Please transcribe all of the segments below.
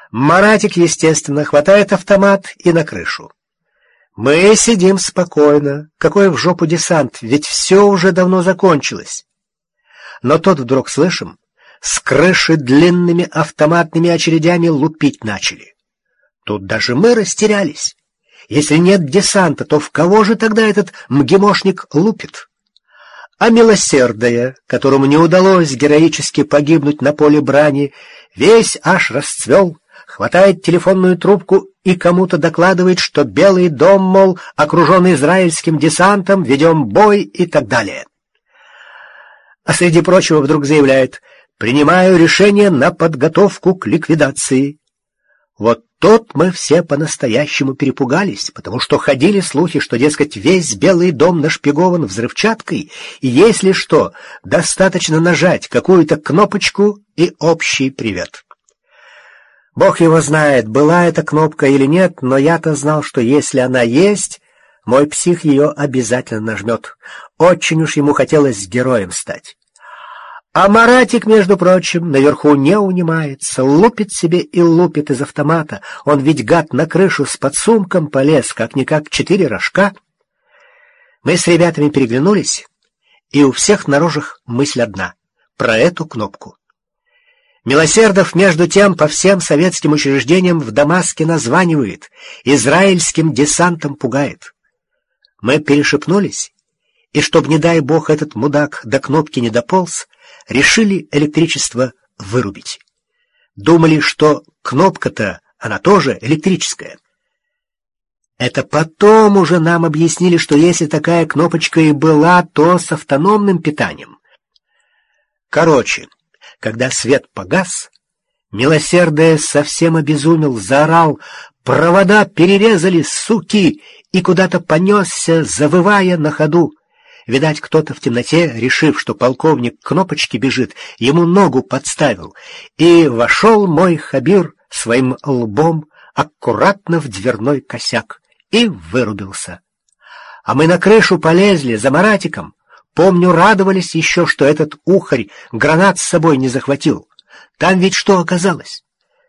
Маратик, естественно, хватает автомат и на крышу. Мы сидим спокойно. Какой в жопу десант, ведь все уже давно закончилось. Но тут вдруг слышим, с крыши длинными автоматными очередями лупить начали. Тут даже мы растерялись. Если нет десанта, то в кого же тогда этот МГИМОшник лупит? А милосердие, которому не удалось героически погибнуть на поле брани, весь аж расцвел, хватает телефонную трубку и кому-то докладывает, что Белый дом, мол, окружен израильским десантом, ведем бой и так далее. А среди прочего вдруг заявляет: «Принимаю решение на подготовку к ликвидации». Вот тут мы все по-настоящему перепугались, потому что ходили слухи, что, дескать, весь Белый дом нашпигован взрывчаткой, и если что, достаточно нажать какую-то кнопочку и общий привет. Бог его знает, была эта кнопка или нет, но я-то знал, что если она есть, мой псих ее обязательно нажмет. Очень уж ему хотелось героем стать. А Маратик, между прочим, наверху не унимается, лупит себе и лупит из автомата. Он ведь, гад, на крышу с подсумком полез, как-никак 4 рожка. Мы с ребятами переглянулись, и у всех на рожах мысль одна — про эту кнопку. Милосердов, между тем, по всем советским учреждениям в Дамаске названивает, израильским десантом пугает. Мы перешепнулись, и чтоб, не дай бог, этот мудак до кнопки не дополз, решили электричество вырубить. Думали, что кнопка-то, она тоже электрическая. Это потом уже нам объяснили, что если такая кнопочка и была, то с автономным питанием. Короче, когда свет погас, милосердие совсем обезумел, заорал: «Провода перерезали, суки!» и куда-то понесся, завывая на ходу. Видать, кто-то в темноте, решив, что полковник к кнопочке бежит, ему ногу подставил, и вошел мой Хабир своим лбом аккуратно в дверной косяк и вырубился. А мы на крышу полезли за Маратиком. Помню, радовались еще, что этот ухарь гранат с собой не захватил. Там ведь что оказалось?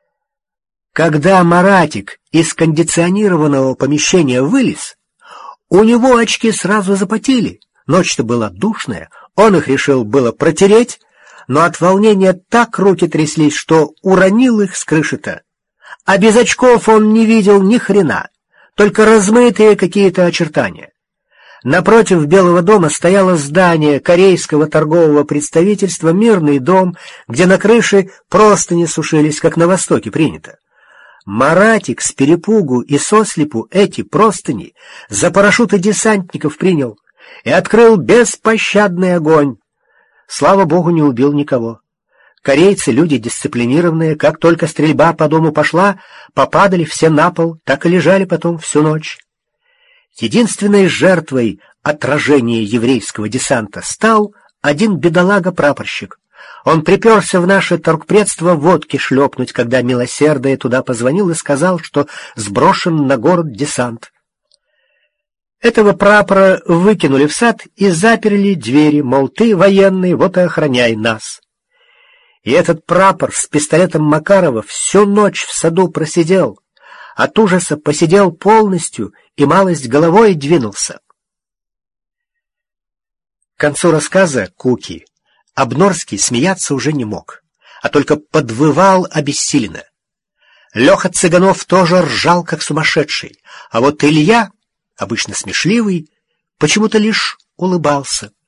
Когда Маратик из кондиционированного помещения вылез, у него очки сразу запотели. Ночь-то была душная, он их решил было протереть, но от волнения так руки тряслись, что уронил их с крыши-то. А без очков он не видел ни хрена, только размытые какие-то очертания. Напротив Белого дома стояло здание корейского торгового представительства «Мирный дом», где на крыше простыни сушились, как на Востоке принято. Маратик с перепугу и сослепу эти простыни за парашюты десантников принял и открыл беспощадный огонь. Слава богу, не убил никого. Корейцы — люди дисциплинированные, как только стрельба по дому пошла, попадали все на пол, так и лежали потом всю ночь. Единственной жертвой отражения еврейского десанта стал один бедолага-прапорщик. Он приперся в наше торгпредство водки шлепнуть, когда милосердие туда позвонил и сказал, что сброшен на город десант. Этого прапора выкинули в сад и заперли двери, мол, ты военный, вот и охраняй нас. И этот прапор с пистолетом Макарова всю ночь в саду просидел, от ужаса посидел полностью и малость головой двинулся. К концу рассказа Куки Обнорский смеяться уже не мог, а только подвывал обессиленно. Леха Цыганов тоже ржал, как сумасшедший, а вот Илья, обычно смешливый, почему-то лишь улыбался.